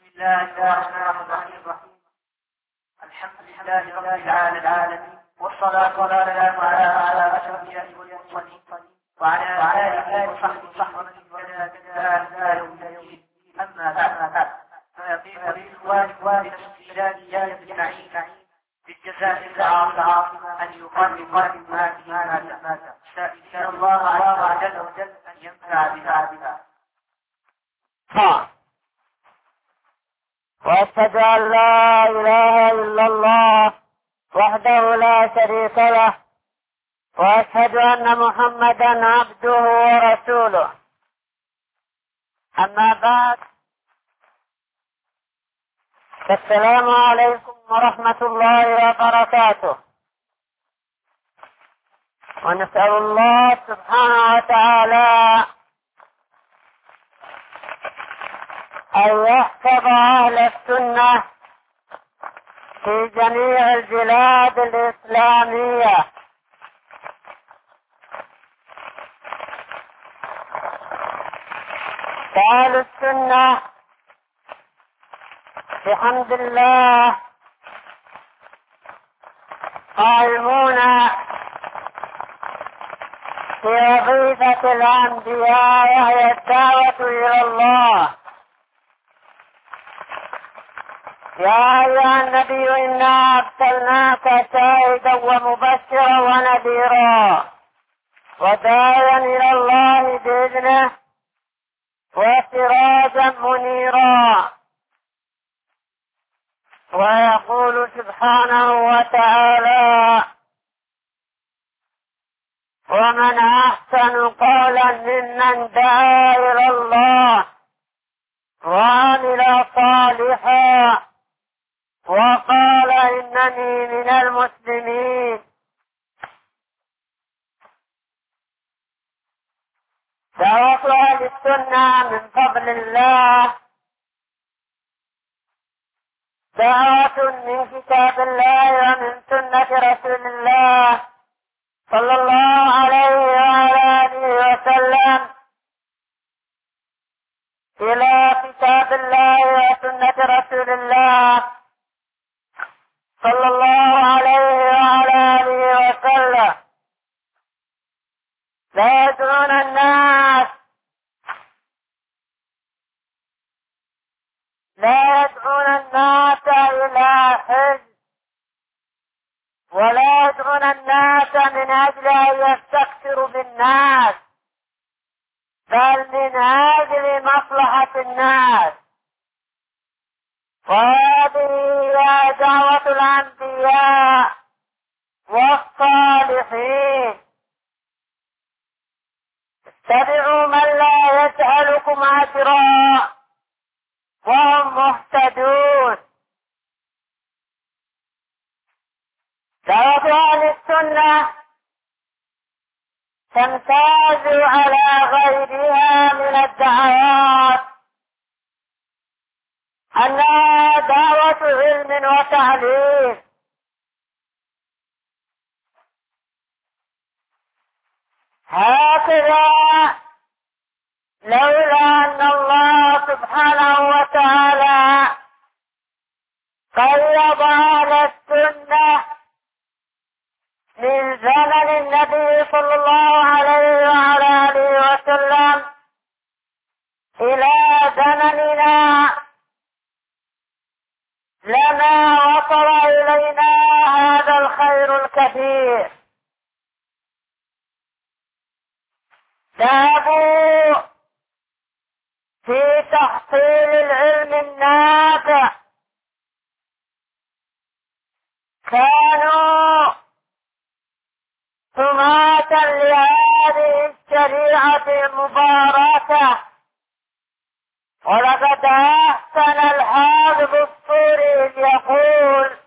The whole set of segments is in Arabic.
الله الرحمن الرحيم. الحمد لله رب العالمين، والصلاة والسلام على أشرف الأنبياء والمرسلين وعلى آله وصحبه ومن تبعهم إلى يوم الدين. أما بعد، فيطيب لإخوانكم بالاستشهاد أجمعين بالجزاء العظيم أن يقدم هذه المادة، سائلين الله عز وجل أن ينفع بها. وأشهد أن لا إله إلا الله وحده لا شريك له، وأشهد أن محمدا عبده ورسوله. أما بعد، السلام عليكم ورحمة الله وبركاته. ونسأل الله سبحانه وتعالى أن يحفظ أهل السنة في جميع البلاد الإسلامية. أهل السنة بحمد الله قائمون في وظيفة الأنبياء، وهي الدعوة إلى الله. يا أيها النبي إنا أرسلناك شاهدا ومبشرا ونذيرا وداعيا إلى الله بإذنه وسراجا منيرا. ويقول سبحانه وتعالى: ومن أحسن قولا ممن دعا إلى الله وعمل صالحا وقال إنني من المسلمين. دعوة أهل السنة من فضل الله دعوة من كتاب الله ومن سنة رسول الله صلى الله عليه وعلى آله وسلم إلى كتاب الله وسنة رسول الله صلى الله عليه وعلى آله وسلم. لا يدعون الناس إلى حزب، ولا يدعون الناس من أجل أن يستكثروا بالناس، بل من أجل مصلحة الناس. وهذه هي دعوة الأنبياء والصالحين. اتبعوا من لا يسألكم أجرا وهم مهتدون. دعوة أهل السنة تمتاز على غيرها من الدعوات أنها دعوة علم وتعليم. هكذا لولا أن الله سبحانه وتعالى قيض أهل السنة من زمن النبي صلى الله عليه وعلى آله وسلم إلى زمننا لما وصل إلينا هذا الخير الكثير. ذهبوا في تحصيل العلم النافع، كانوا حماة لهذه الشريعة المباركة. ولقد أحسن الحافظ الصوري إذ يقول: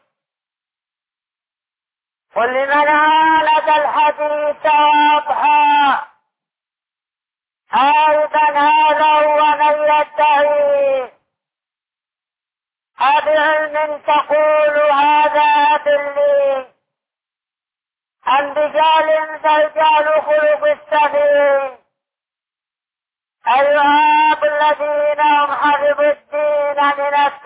قل لمن عالج الحديث واضحى أيضا هذا هو من يدعي أبعلم تقول هذا أدلي عن رجال فالرجال خلق السبيل أيها الذين هم حفظوا الدين من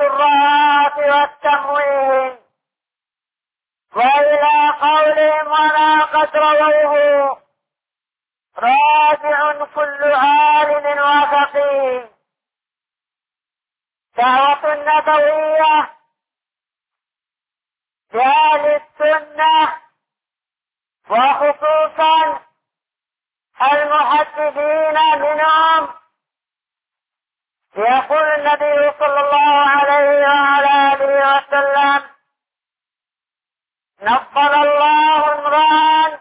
دعوة نبوية لأهل السنة وخصوصا المحدثين منهم. يقول النبي صلى الله عليه وعلى آله وسلم: نفضل الله امرأ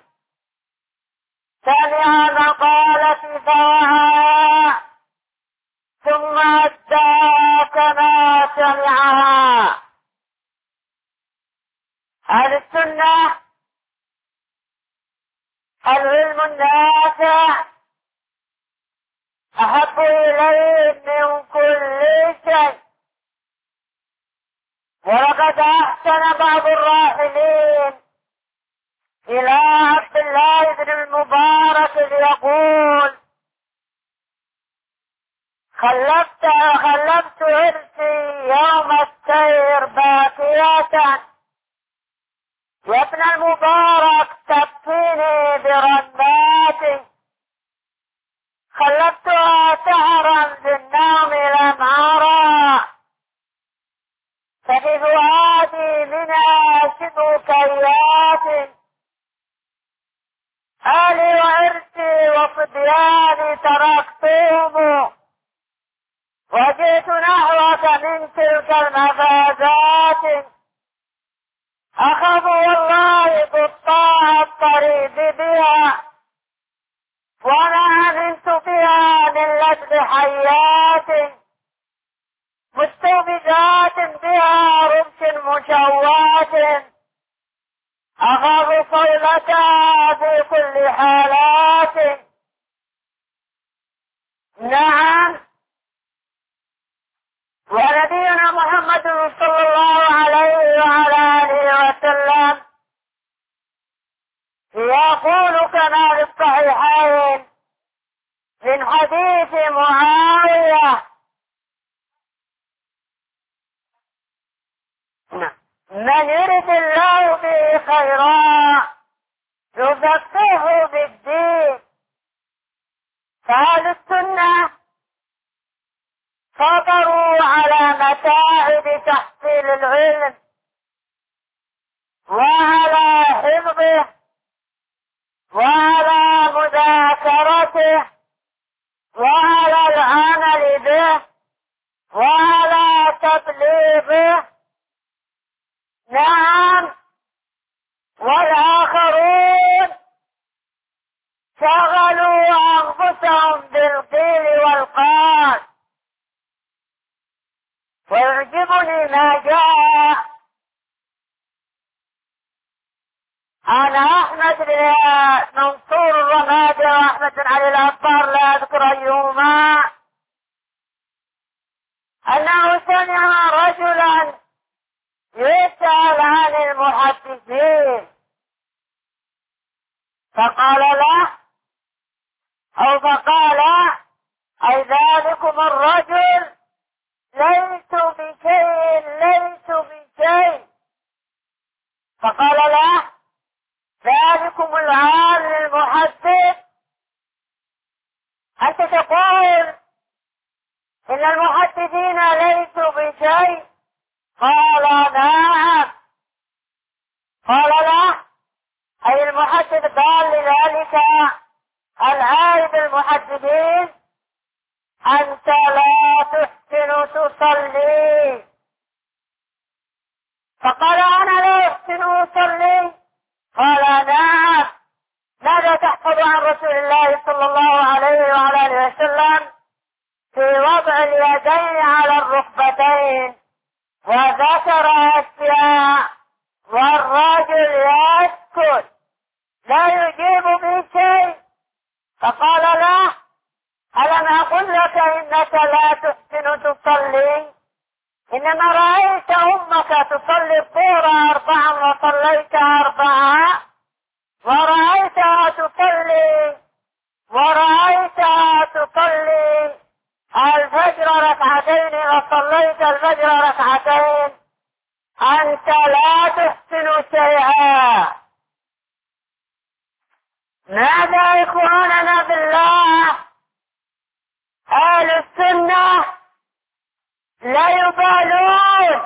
سمع مقالتي فوعاها ثم أداها كما سمعها. أهل السنة العلم النافع أحب إليه من كل شيء. ولقد أحسن بعض الراحلين إلى عبد الله بن المبارك يقول: خلفت عرسي يوم السير باكية، يا ابن المبارك تبكيني برناتي، خلفتها سهرا في النوم لم أرى، ففي فؤادي منها شبه كيات، أهلي وعرسي وصبياني تركتهم، وجئت نحوك من تلك المفازات، أخذ والله قطاع الطريق بها، وما أمنت بها من لدغ حيات، مستوبدات بها رمش مشوات، أخاف صولتها في كل حالات. نعم، ونبينا محمد صلى الله عليه وعلى آله وسلم يقول كما في الصحيحين من حديث معاوية: من يرد الله به خيرا يفقهه بالدين. فأهل السنة صبروا على متاعب تحصيل العلم وعلى حفظه وعلى مذاكرته وعلى العمل به وعلى تبليغه. نعم، والآخرون شغلوا أنفسهم بالقيل والقال. ويعجبني ما جاء عن أحمد بن منصور الرمادي وأحمد بن علي العطار، لا أذكر أيهما، أنه سمع رجلا يسأل عن المحدثين، فقال له فقال: أي ذلكم الرجل ليس بشيء. فقال له: ذلكم العالم المحدث، أنت تقول إن المحدثين ليسوا بشيء؟ قال: نعم. قال له: أي المحدث قال لذلك العالم المحدثين: أنت لا تحسن تصلي. فقال: أنا لا أحسن أصلي. قال: نعم. ماذا تحفظ عن رسول الله صلى الله عليه وعلى آله وسلم في وضع اليدين على الركبتين؟ وذكر أشياء، والرجل يسكت لا يجيب بشيء. فقال له: ألم أقل لك إنك لا تحسن تصلي؟ إنما رأيت أمك تصلي الظهر 4 وصليت 4، ورأيتها تصلي الفجر 2 وصليت الفجر 2. أنت لا تحسن شيئا. ماذا إخواننا بالله؟ أهل السنة لا يبالون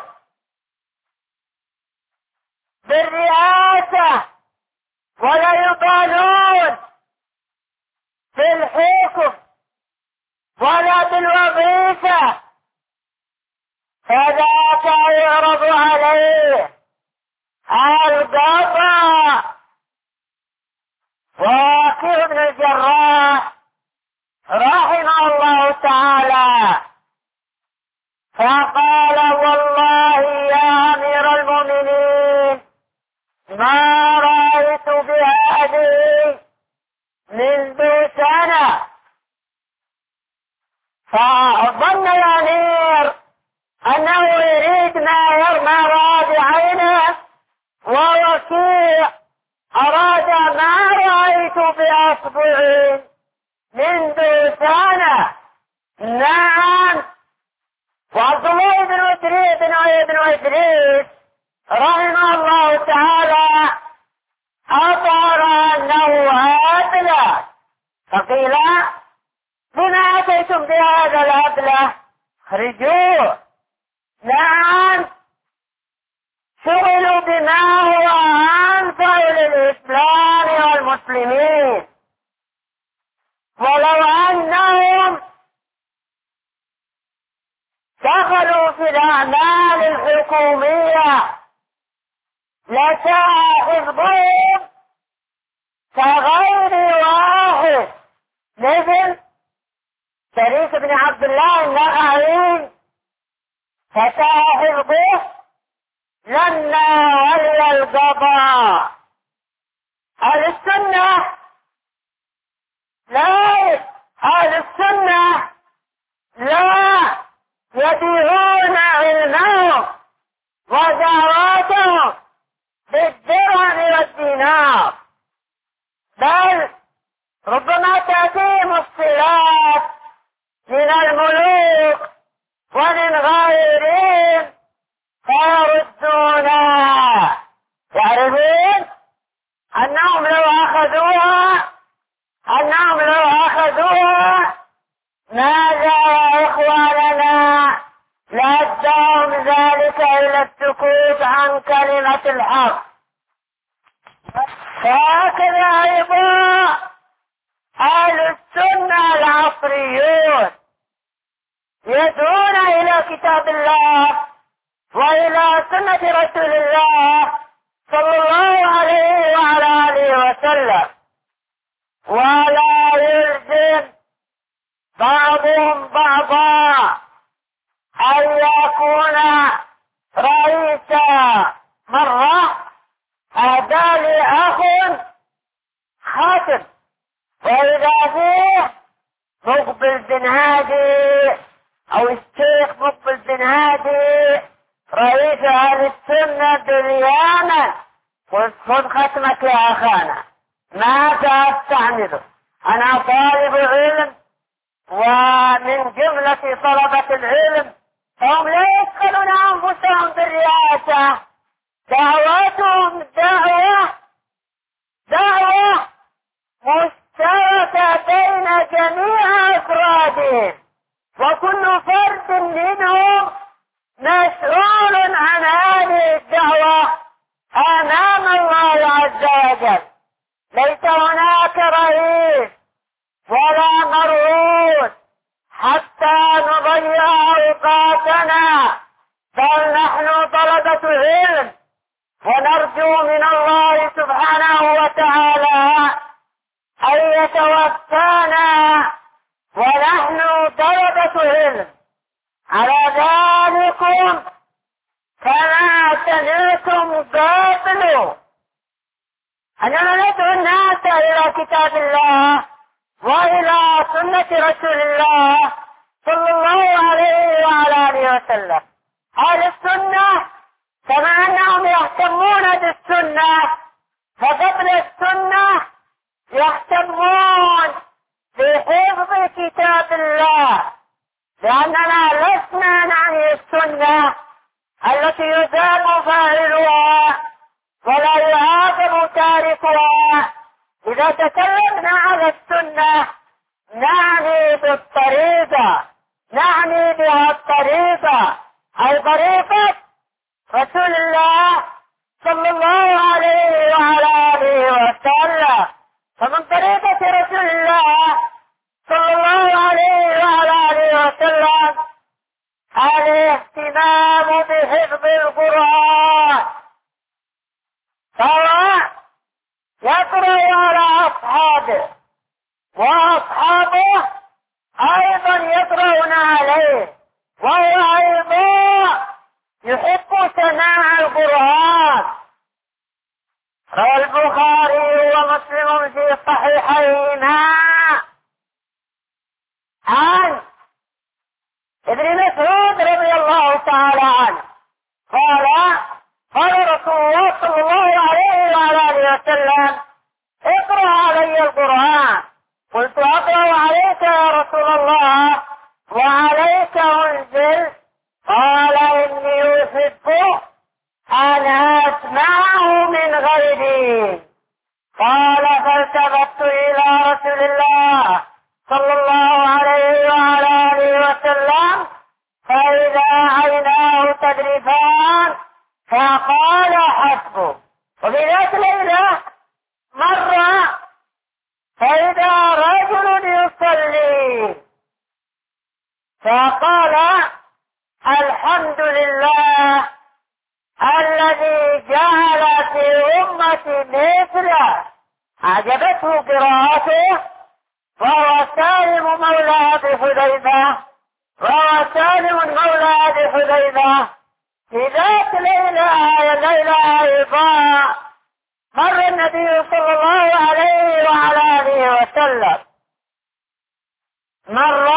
بالرئاسة ولا يبالون بالحكم ولا بالوظيفة، فذاك يعرض عليه القضاء. وكيع بن الجراح رحمه الله تعالى فقال: والله يا أمير المؤمنين ما رأيت بهذه منذ سنة. فظن الأمير أنه يريد ما يرمى راد عينه، ووكيع أراد ما رأيت بأصبعي منذ سنة. نعم. وعبد الله بن إدريس رحمه الله تعالى أظهر أنه أبله، فقيل: بما أتيتم بهذا الأبله؟ اخرجوه. نعم، شغلوا بما هو أنفع للإسلام والمسلمين، ولو أنهم دخلوا في الأعمال الحكومية لساء حفظهم كغير واحد، مثل شريك بن عبد الله النخعي فساء حفظه لما ولي القضاء. أهل السنة لا يبيعون علمهم ودعواتهم بالدرهم والدينار، بل ربما تأتيهم الصلات من الملوك ومن غيرهم فيردونها، يعرفون أنهم لو أخذوها ماذا يا إخواننا؟ لأداهم ذلك إلى السكوت عن كلمة الحق. فهكذا أيضا أهل السنة العصريون يدعون إلى كتاب الله وإلى سنة رسول الله صلى الله عليه وعلى آله وسلم، ولا يلزم بعضهم بعضا أن يكون رئيسا مرة هذا لأخ خاتم، وإذا فيه مقبل بن هادي أو الشيخ مقبل بن هادي رئيس أهل السنة باليمن، خذ ختمك يا أخانا، ماذا أستعمله؟ أنا طالب علم، ومن جملة طلبة العلم هم لا يسألون أنفسهم بالرئاسة، دعوتهم دعوة مشتركة بين جميع أفرادهم، وكل فرد منهم مسؤول عن هذه الدعوة أمام الله عز وجل. ليس هناك رئيس ولا مرؤوس حتى نضيع أوقاتنا، بل نحن طلبة علم، ونرجو من الله سبحانه وتعالى أن يتوفانا ونحن طلبة علم. على ذلكم كما سمعتم قبل أننا ندعو الناس إلى كتاب الله وإلى سنة رسول الله صلى الله عليه وعلى آله وسلم. أهل السنة كما أنهم يهتمون بالسنة، فقبل السنة يهتمون بحفظ كتاب الله، لأننا لسنا نعني السنة التي يذم فاعلها ولا يعاقب تاركها. إذا تكلمنا على السنة نعني بالطريقة نعني بها الطريقة، أي طريقة رسول الله صلى الله عليه وعلى آله وسلم. فمن طريقة رسول الله صلى الله عليه وعلى آله وسلم الاهتمام بحفظ القرآن، فهو يقرأ على أصحابه وأصحابه أيضا يقرؤون عليه، وهو أيضا يحب سماع القرآن. روى البخاري ومسلم في صحيحيهما عن ابن مسعود رضي الله تعالى عنه قال قال رسول الله صلى الله عليه وعلى آله وسلم اقرأ علي القرآن. قلت أقرأ عليك يا رسول الله وعليك أنزل؟ قال إني أحب أن أسمعه من غيري. قال فالتفت إلى رسول الله صلى الله عليه وعلى آله وسلم فإذا عيناه تذرفان فقال حسبه. وفي ذات ليلة مر فإذا رجل يصلي فقال الحمد لله الذي جعل في أمتي مثله. أعجبته قراءته. وهو سالم مولى أبي حذيفة في ذات ليلة أيضا مر النبي صلى الله عليه وعلى آله وسلم مر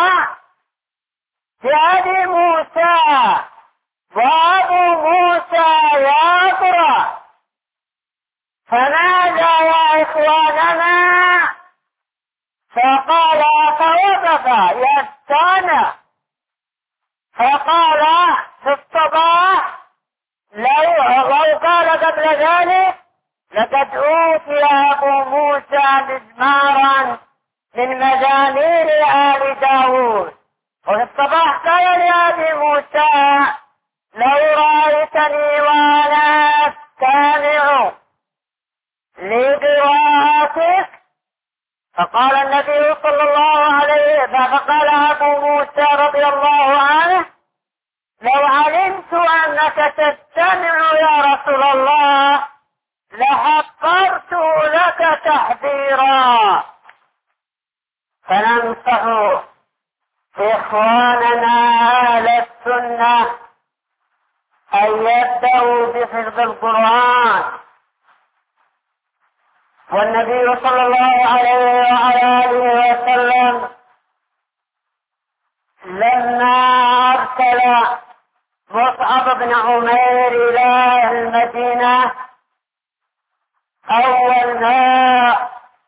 بأبي موسى وأبو موسى يقرأ فنادى يا إخواننا فقال فوقف يستانى فقال في الصباح لو قال قبل ذلك لقد أوتي أبو موسى مزمارا من مزامير آل داود. وفي الصباح قال لأبي موسى لو رأيتني وأنا أستمع لقراءتك. فقال النبي صلى الله عليه فقال أبو موسى رضي الله عنه لو علمت أنك تستمع يا رسول الله لحقرت لك تحذيرا. فننصح إخواننا أهل السنة أن يبدأوا بحفظ القرآن. والنبي صلى الله عليه وعلى آله وسلم لما أرسل مصعب بن عمير إلى المدينة أول ما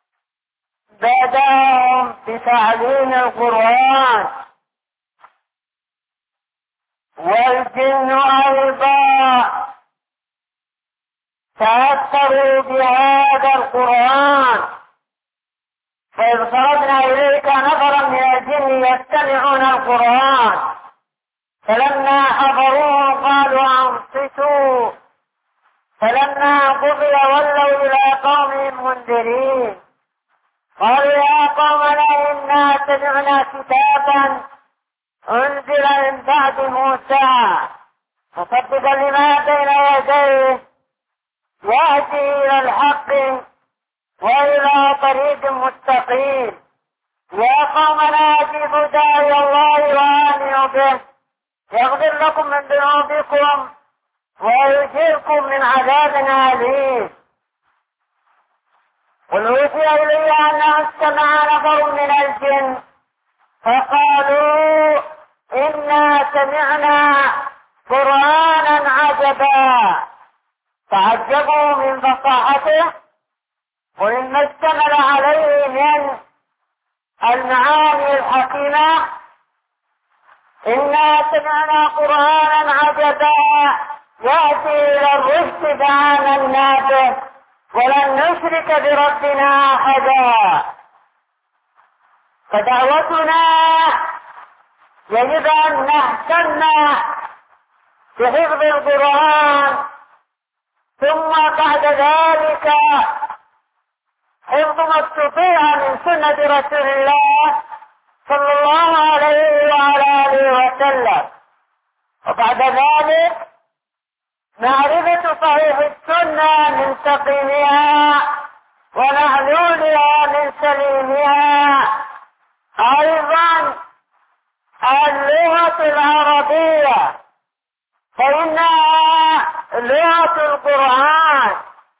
بدأهم بتعليم القرآن، والجن أيضا تأثروا بهذا القرآن. فإذ صرفنا إليك نفرا من الجن يستمعون القرآن فلما حضروه قالوا أنصتوا فلما قضي ولوا إلى قومهم منذرين قالوا يا قومنا إنا سمعنا كتابا أنزل من بعد موسى مصدقا لما بين يديه يهدي إلى الحق وإلى طريق مستقيم. يا قومنا أجيبوا داعي الله وآمنوا به يغفر لكم من ذنوبكم ويجيركم من عذاب أليم. قل أوحي إلي أنه استمع نفر من الجن فقالوا إنا سمعنا قرآنا عجبا تعجبوا من فصاحته. قل إن اشتمل عليه من المعاني الحكيمة إنا سمعنا قرآنا عجبا يأتي إلى الرشد فآمنا به ولن نشرك بربنا أحدا. فدعوتنا يجب أن نهتم بحفظ القرآن، ثم بعد ذلك حفظ ما استطيع من سنة رسول الله صلى الله عليه وعلى آله وسلم، وبعد ذلك معرفة صحيح السنة من سقيمها ومعلولها من سليمها. أيضا اللغة العربية فإنها لغة القرآن،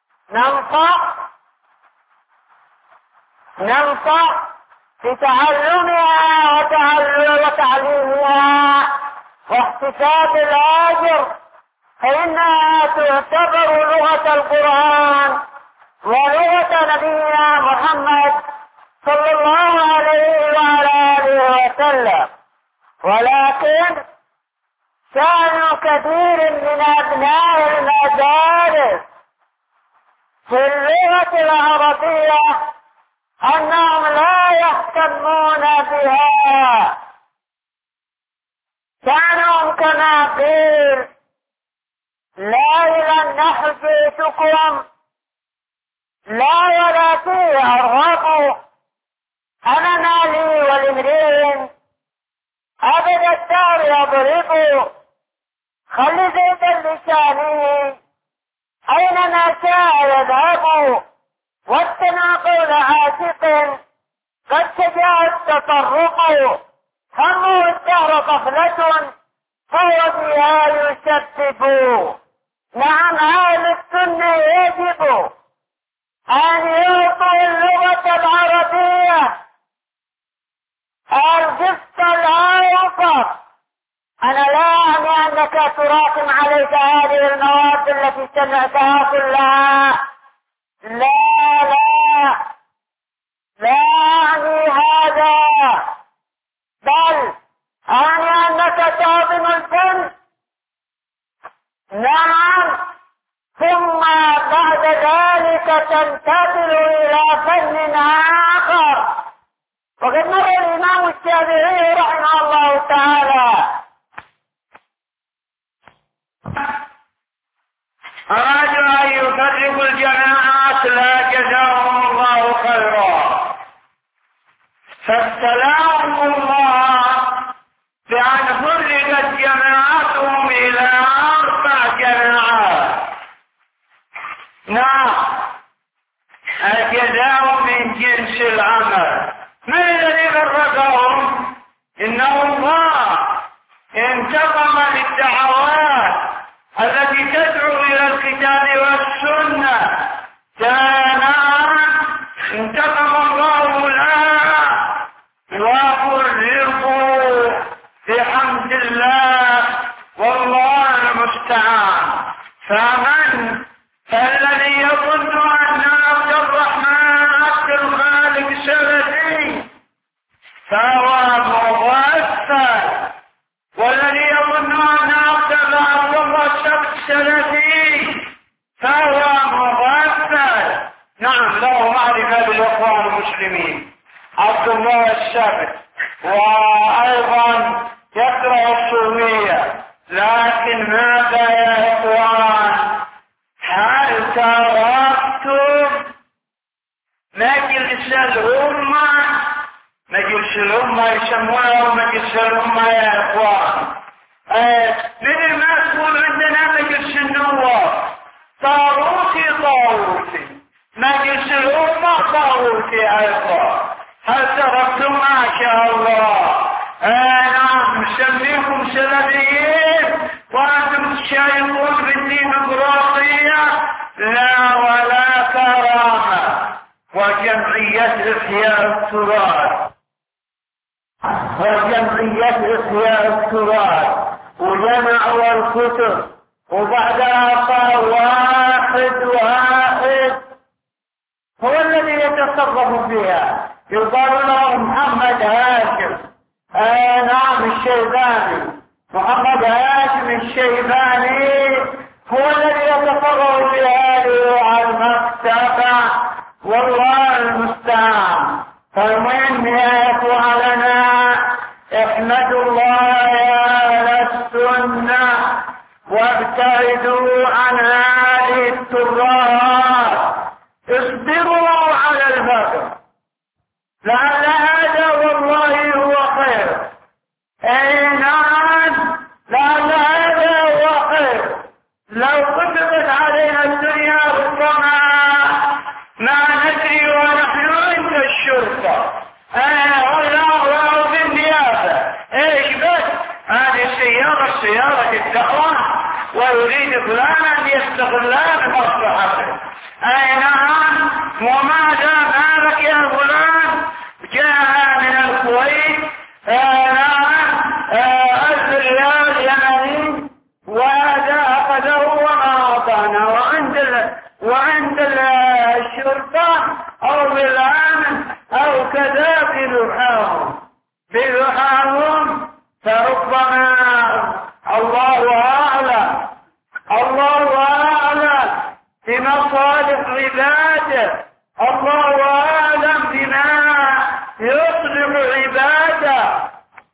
ننصح بتعلمها وتعليمها واحتساب الأجر، فإنها تعتبر لغة القرآن ولغة نبينا محمد صلى الله عليه وعلى آله وسلم. ولكن شأن كثير من أبناء المدارس في اللغة العربية أنهم لا يهتمون بها، كانوا كما قيل لا إلى النحو جئتكم لا ولا فيه أرغبوا، أنا مالي ولامرئ أبد الدار يضربوا، خل زيدا لسانه أينما شاء يذهب، والتناقض عاشق قد شجع التطرق، همه الدهر طفلة فهو فيها يسبب. نعم أهل السنة يجب أن يعطوا اللغة العربية القسط الأوسط. أنا لا أعني أنك تراكم عليك هذه المواد التي سمعتها كلها، لا أعني هذا، بل أعني أنك تعظم الفن. نعم، ثم بعد ذلك تنتقل إلى فن آخر. وقد مر الإمام الشافعي رحمه الله تعالى أرادوا أن يفرقوا الجماعات لا جزاهم الله خيرا، فابتلاهم الله بأن فرقت جماعتهم إلى 4 جماعات. نعم، الجزاء من جنس العمل. من الذي فرقهم؟ إنه الله انتقم للدعوات التي تدعو إلى الكتاب والسنة، انتقم الله لها وفرقوا بحمد الله، والله المستعان. فالذي يظن أن عبد الرحمن عبد الخالق سلفي فهو مغفل، والذي يظن أن عبد الله سلفي فهو مغفل. نعم، له معرفة بالإخوان المسلمين عبد الله السبت، وأيضا يقرأ الصوفية. لكن ماذا يا إخوان؟ هل تركتم مجلس الأمة يسمونه مجلس الأمة يا إخوان؟ مثل ما تقول عندنا مجلس النواب طاغوتي، مجلس الأمة طاغوتي أيضا. هل تركتم؟ ما شاء الله. نعم، نسميكم سلفيين وأنتم تشايفون بالديمقراطية، لا ولا كرامة. وجمعية إحياء التراث وجمعوا الكتب، وبعدها صار واحد هو الذي يتصرف فيها، يقال له محمد هاشم. نعم، الشيباني، محمد هاشم الشيباني هو الذي يتصرف في هذه المكتبة، والله المستعان. فالمهم يا إخواننا، احمدوا الله وابتعدوا عن هذه الترهات، اصبروا على الفقر، لعل هذا والله هو خير. اي نعم، لعل هذا هو خير. لو كتبت علينا الدنيا ربما ما ندري ونحن عند الشرطة ولا بالنيابة. ايش بس هذه سيارة الدعوة ويريد فلان ان يستغلها لمصلحته. اي نعم، وما دام هذا يا فلان جاء من الكويت الريال اليمني وهذا اخذه وما اعطانا، وعند الشرطة او بالامن او كذا بلحاهم فربما الله اعلم بمصالح عباده، الله اعلم بما يصلح عباده.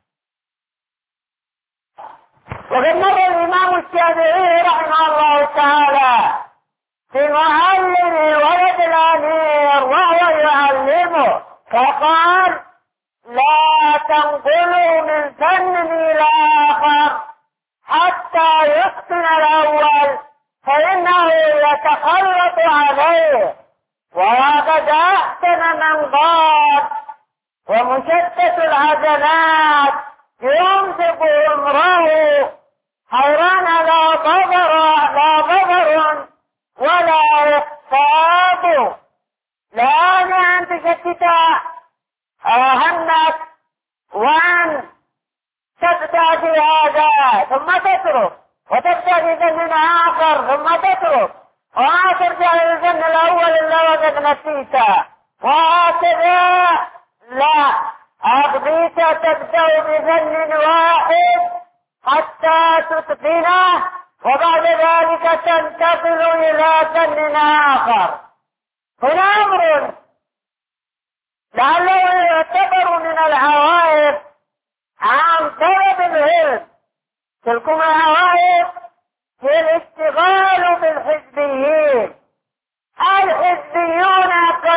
وقد مر الإمام الشافعي رحمه الله تعالى في معلم ولد الأمير وهو يعلمه فقال: لا تنقلوا من فن إلى آخر حتى يتقن الأول فإنه يتخلط عليه. وقد أحسن من قال: ومشتت العجلات يمسك امره حيران لا ضرر ولا إخفاق. لا أن تشتت همك وأن تبدأ في هذا ثم تترك، وتبدأ في ذن آخر ثم تترك، وما ترجع للذن الأول إلا وقد نسيته، وهكذا. لا، أقضيت تبدأ بذن واحد حتى تتقنه، وبعد ذلك تنتقل إلى ذن آخر. هنا أمر لعله يعتبر من العوائق عن طلب العلم. تلكم العوائق هي الاشتغال بالحزبيين. الحزبيون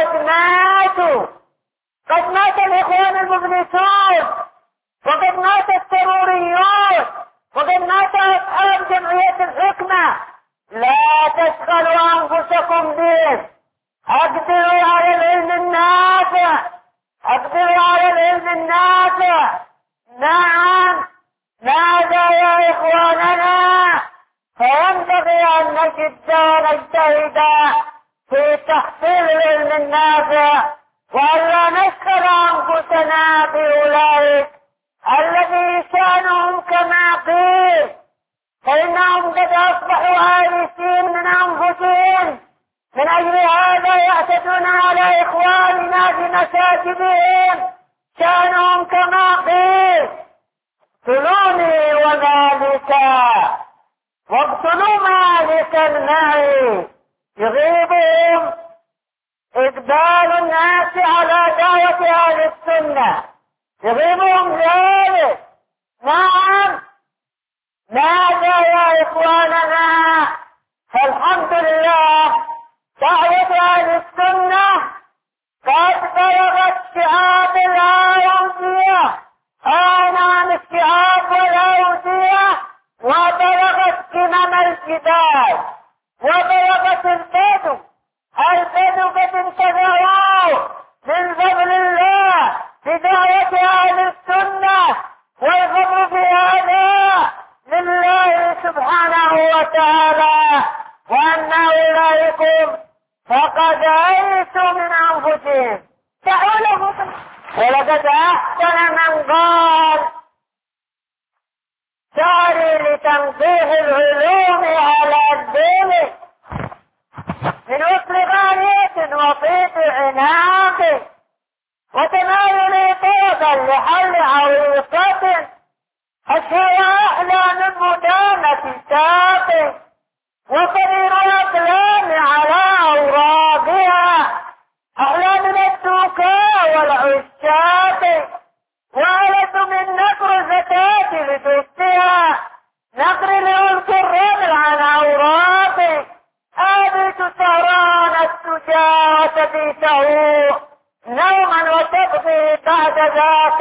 قد مات الإخوان المفلسون، وقد مات السروريون، وقد مات أصحاب جمعية الحكمة. لا تشغلوا أنفسكم به، أقدروا على العلم النافع. نعم، ماذا يا إخواننا؟ فينبغي أن نجتهد في تحصيل العلم النافع، وألا نشغل أنفسنا بأولئك الذي شأنهم كما قيل، فإنهم قد أصبحوا آيسين من أنفسهم. من أجل هذا يعتدون على إخواننا في مساجدهم، شأنهم كما قيل: اقتلوني ومالكا واقتلوا مالكا معي. يغيبهم إقبال الناس على دعوة أهل السنة، يغيبهم ذلك. نعم، ماذا يا إخواننا؟ فالحمد لله دعوة أهل السنة قد بلغت شعاب الأودية. نعم، الشعاب والأودية، وبلغت قمم الجبال، وبلغت البدو قد انتفعوا من فضل الله بدعوة أهل السنة، والفضل في هذا لله سبحانه وتعالى. وأن أولئكم فقد أيسوا من أنفسهم. ولقد أحسن من قال: ساري لتنقيح العلوم على الدين من وصل غاية وطيب عناق، وتناول طوبا لحل عويصة، أشهر أحلى من مدامة ساق، وصرير الأقلام على أوراقها أحلى من الدوكاء والعشاق، وألد من نقر الزكاة لتفتها نقر لألك الرب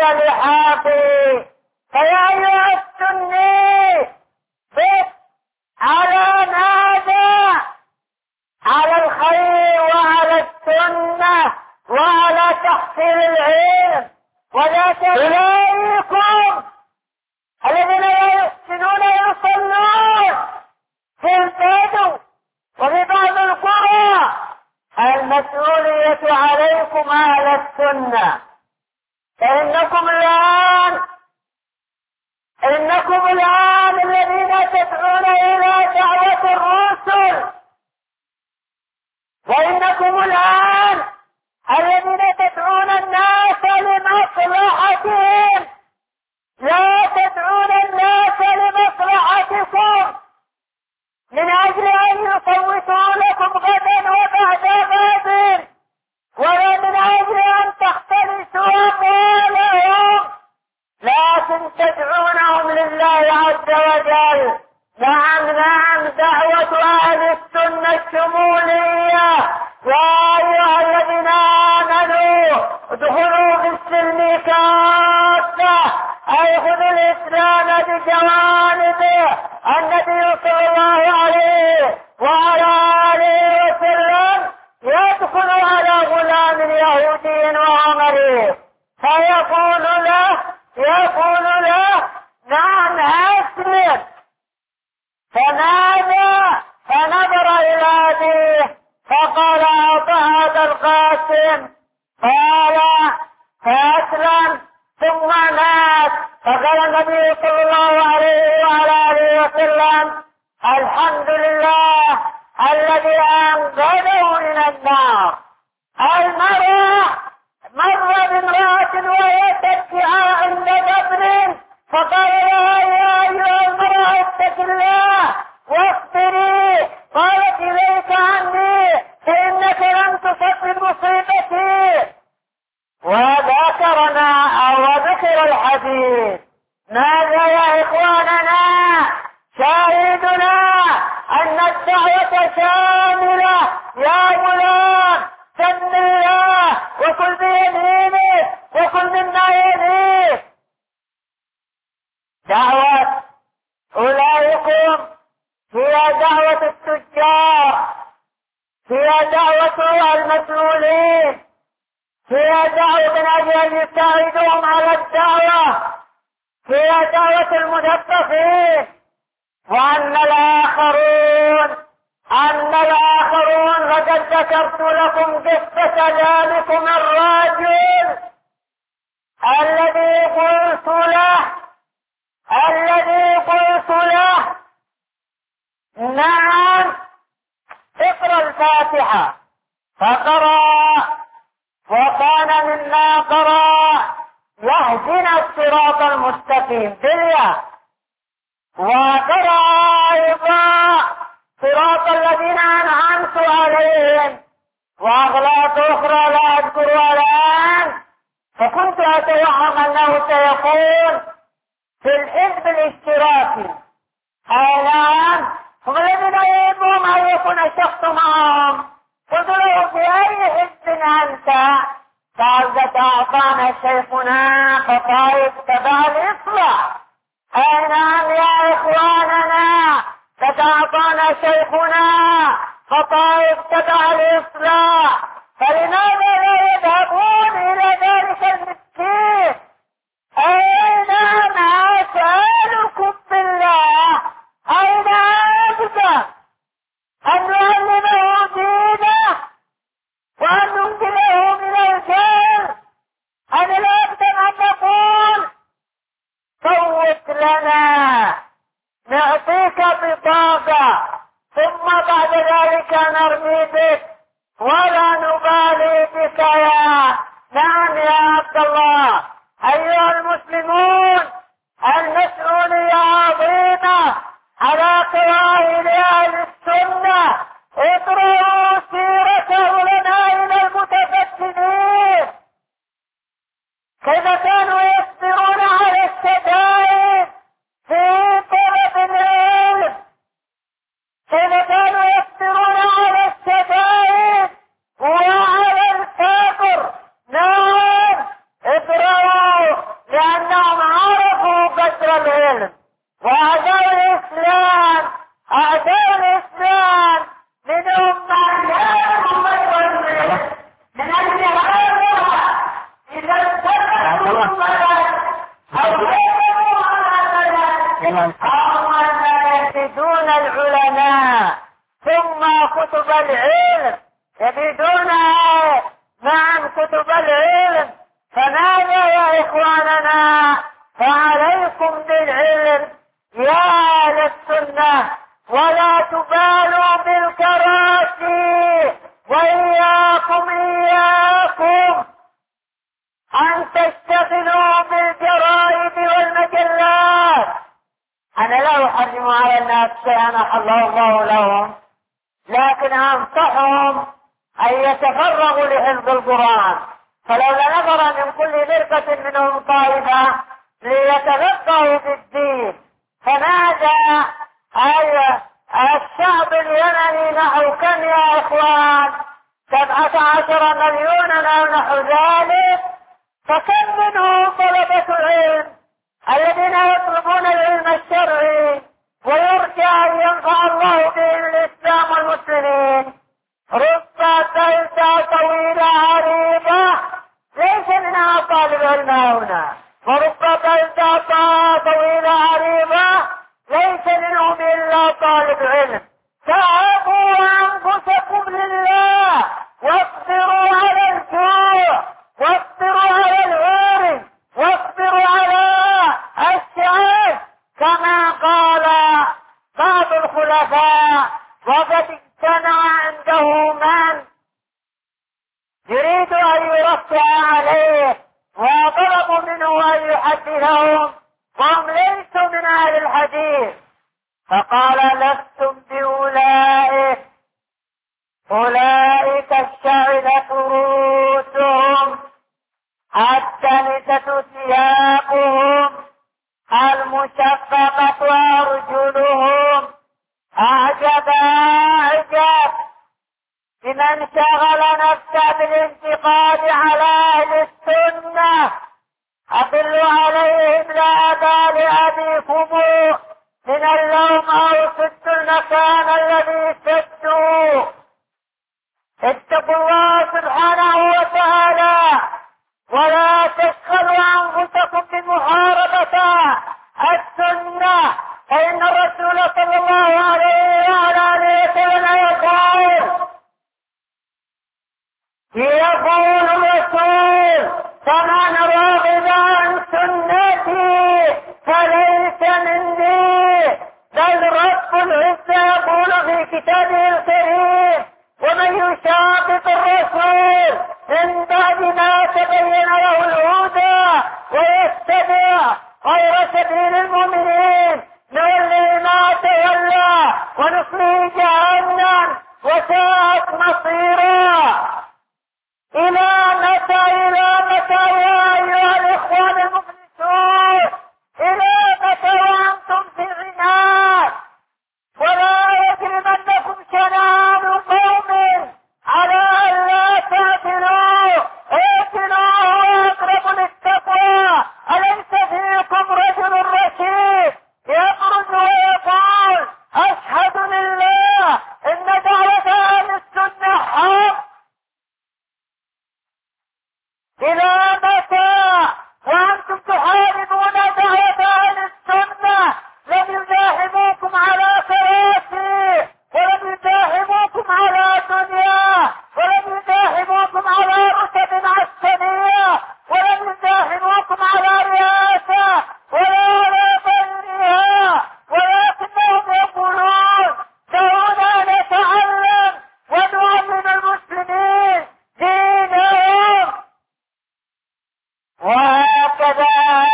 لحافي. فيا أيها السني بت على ماذا؟ على الخير وعلى السنة وعلى تحصيل العلم. وذاك أولئكم الذين يحسنون يصلون في البدو وفي بعض القرى. المسؤولية عليكم أهل السنة، فإنكم الآن الذين تدعون إلى دعوة الرسل، وإنكم الآن الذين تدعون الناس لمصلحتهم، لا تدعون الناس لمصلحتكم من أجل أن يصوتوا لكم غدا وبعد غد، ولا من أجل أن تختلسوا أموالهم، لكن تدعونهم لله عز وجل. نعم دعوة أهل السنة الشمولية. يا أيها الذين آمنوا ادخلوا في السلم كافة، أي خذوا الإسلام بجوانبه. النبي صلى الله عليه وعلى آله وسلم يدخل على غلام يهودي وهو مريض فيقول له نعم أسلم. فماذا؟ فنظر إلى أبيه فقال هذا القاسم، قال فأسلم ثم مات. فقال النبي صلى الله عليه وعلى آله وسلم الحمد لله الذي أنقذه من النار. مر بامرأة وهي تبكي عند قبر، فقال لها يا أيها المرأة اتق الله واصبري. قالت إليك عني فإنك لم تصب مصيبتي. وذكر الحديث. ماذا يا إخواننا؟ شاهدنا أن الدعوة شاملة. يا غلام سم الله وكل بيمينك وكل مما يليك. دعوة أولئكم هي دعوة التجار، هي دعوة المسؤولين، هي دعوة من أجل أن يساعدهم على الدعوة، هي دعوة المثقفين. وأما الآخرون فقد ذكرت لكم قصة ذلكم الرجل الذي قلت له نعم اقرأ الفاتحة، فقرأ وكان مما قرأ يهدنا الصراط المستقيم بالياء، وقرأ أيضا صراط الذين أنعمت عليهم وأغلاط أخرى لا أذكرها الآن. فكنت أتوهم أنه سيكون في الحزب الاشتراكي. نعم هم الذين يريدون أن يكون الشخص معهم. قلت له في أي حزب أنت؟ قال أعطانا شيخنا خطائف تبع الإصلاح. نعم يا إخواننا قد أعطانا شيخنا خطائف تبع الإصلاح، فلماذا لا يذهبون إلى ذلك المسكين؟ نعم أسألكم بالله أين أبدا أن نعلمه دينه وأن ننقله من الجهل. أنا لا أبدا أن نقول صوت لنا نعطيك بطاقة ثم بعد ذلك نرمي بك ولا نبالي بك. نعم يا عبد الله. أيها المسلمون، المسؤولية عظيمة على قوائد أهل السنة. اقرأوا سيرة علمائنا المتفتنين كيف كانوا يصبرون على الشدائد في طلب العلم، كيف كانوا يصبرون على الشدائد وعلى الفقر. نعم اقرأوا إخواننا، ثم كتب العلم يجدونها نعم كتب العلم. فماذا يا إخواننا؟ فعليكم بالعلم يا أهل السنة، ولا تبالوا بالكراسي، وإياكم أن تشتغلوا بالجرائد والمجلات. أنا لا أحرم على الناس شيئا أحله الله لهم، لكن أنصحهم أن يتفرغوا لحفظ القرآن. فلولا نفر من كل فرقة منهم طائفة ليتفقهوا في الدين. فماذا الشعب اليمني نحو كم يا إخوان؟ 17 مليون أو نحو ذلك. فكم منهم طلبة العلم الذين يطلبون العلم الشرعي ويرجى أن ينفع الله بهم الإسلام والمسلمين؟ رب بلدة طويلة عريضة ليس منها طالب علم هنا، ورب بلدة طويلة عريضة ليس منهم إلا طالب علم. تعبوا أنفسكم لله، واصبروا على الجوع، واصبروا على العري، واصبروا على الشعاب، كما قال بعض الخلفاء. وقد اجتمع عنده من يريد أن يرفع عليه، وطلبوا منه أن يحدثهم، وهم ليسوا من أهل الحديث. فقال لستم بأولئك، أولئك الشعلة رؤوسهم، الدنسة ثيابهم، المشققة أرجلهم. أعجب أعجب لمن شغل نفسه بالانتقاد على أهل السنة. أقل عليهم لا أبا لأبيكم من اللوم أو سدوا المكان الذي سدوا. اتقوا الله سبحانه وتعالى، ولا تشغلوا أنفسكم بمحاربة السنة، فإن الرسول صلى الله عليه وعلى آله وسلم يقول الرسول: فمن رغب عن سنتي فليس مني. بل رب العزة يقول في كتابه الكريم: ومن يشاقق الرسول من بعد ما تبين له الهدى ويتبع غير سبيل المؤمنين نوليه ما تولى ونصليه جهنم وساءت مصيرا. إلى متى يا أيها الإخوان المفلسون؟ إلى متى وأنتم في عناد؟ ولا يجرمنكم شنآن قوم على أن لا تعدلوا، اعدلوا هو أقرب للتقوى. أليس فيكم رجل رشيد يخرج ويقول: أشهد لله إن دعوة أهل السنة حق؟ إلى متى وأنتم تحاربون دعوة أهل السنة؟ لم يزاحموكم على كراسي، ولم يزاحموكم على دنيا، ولم يزاحموكم على رتب عسكرية، ولم يزاحموكم على رئاسة ولا على غيرها، ولكنهم يقولون: دعونا نتعلم ونعلم المسلمين دينهم. وهكذا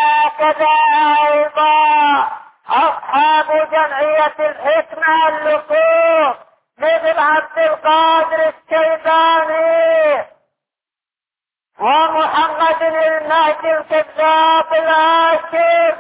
أيضا أصحاب جمعية الحكمة اللصوص مثل عبد القادر الشيباني ومحمد المهدي الكذاب العاشر،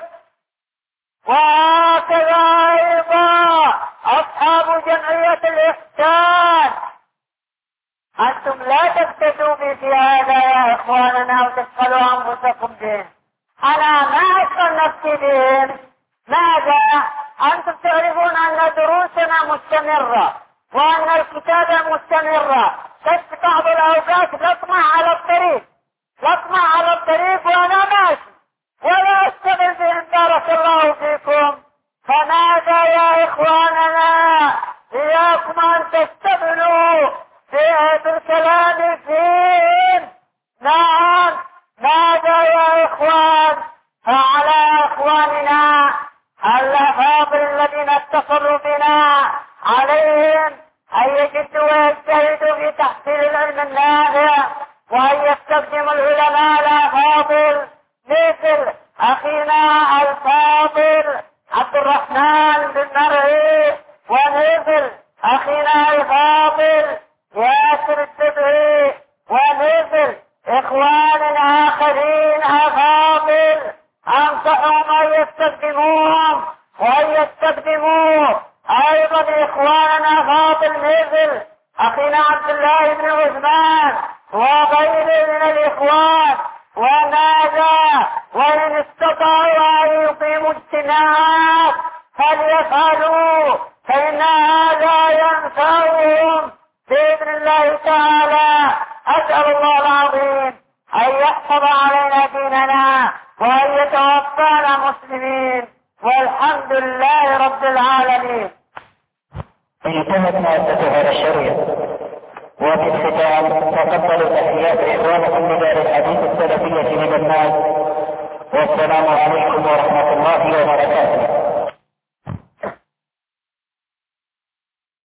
وهكذا أيضا أصحاب جمعية الإحسان. أنتم لا تبتدوا بي في هذا يا إخواننا وتشغلوا أنفسكم بهم. أنا ما أشغل نفسي بهم. ماذا؟ أنتم تعرفون أن دروسنا مستمرة وأن الكتابة مستمرة. بس بعض الأوقات لطمع على الطريق وأنا ماشي ولا أشتغل بهم. بارك الله فيكم. فماذا يا إخواننا إياكم أن تستبنوا بالكلام فيهم. نعم، ماذا يا إخوان؟ فعلى إخواننا الأفاضل الذين اتصلوا بنا عليهم أن يجدوا ويجتهدوا في تحصيل العلم النافع، وأن يستخدموا العلماء الأفاضل مثل أخينا الفاضل عبد الرحمن بن مرعي، ومثل أخينا الفاضل ياسر الدبعي، ومثل إخوان آخرين أفاضل. أنصحهم أن يستخدموهم وأن يستخدموا أيضا إخواننا فاضل مثل أخينا عبد الله بن عثمان وغيره من الإخوان. وماذا وإن استطاعوا أن يقيموا اجتماعات فليفعلوا، فإن هذا ينفعهم بإذن الله تعالى. أسأل الله العظيم أن يحفظ علينا ديننا وأن يتوفانا مسلمين، والحمد لله رب العالمين. انتهت مؤسسة هذا الشريط، وفي الختام تقبلوا تحيات إخوانكم من دار الحديث السلفية من الناس، والسلام عليكم.